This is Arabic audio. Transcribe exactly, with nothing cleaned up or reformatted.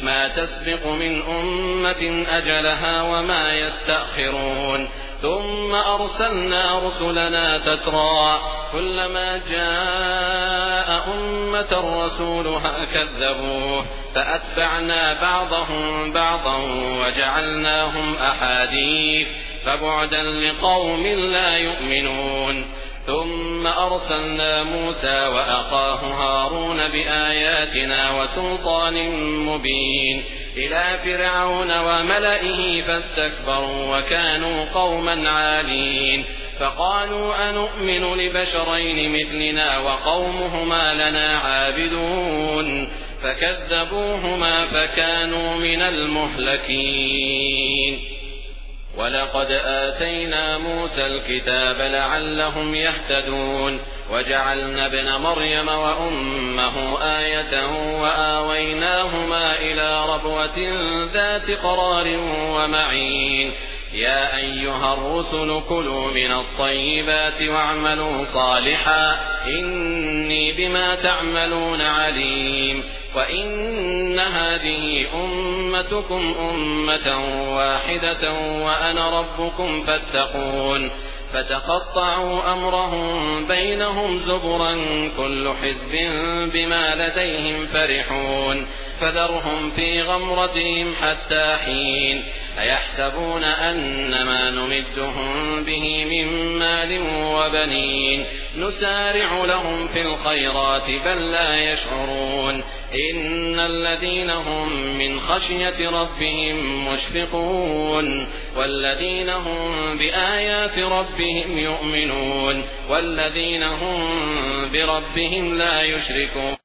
ما تسبق من أمة أجلها وما يستأخرون ثم أرسلنا رسلنا تترى كلما جاء أمة رسولها كذبوه فأتبعنا بعضهم بعضا وجعلناهم أحاديث فبعدا لقوم لا يؤمنون ثم أرسلنا موسى وأخاه هارون بآياتنا وسلطان مبين إلى فرعون وملئه فاستكبروا وكانوا قوما عالين فقالوا أنؤمن لبشرين مثلنا وقومهما لنا عابدون فكذبوهما فكانوا من المهلكين ولقد آتينا موسى الكتاب لعلهم يهتدون وجعلنا ابن مريم وأمه آية وآويناهما إلى ربوة ذات قرار ومعين يا أيها الرسل كلوا من الطيبات واعملوا صالحا إني بما تعملون عليم وإن هذه أمتكم أمة واحدة وأنا ربكم فاتقون فتقطعوا أمرهم بينهم زبرا كل حزب بما لديهم فرحون فذرهم في غمرتهم حتى حين أيحسبون أن ما نمدهم به من مال وبنين نسارع لهم في الخيرات بل لا يشعرون إن الذين هم من خشية ربهم مشفقون والذين هم بآيات ربهم يؤمنون والذين هم بربهم لا يشركون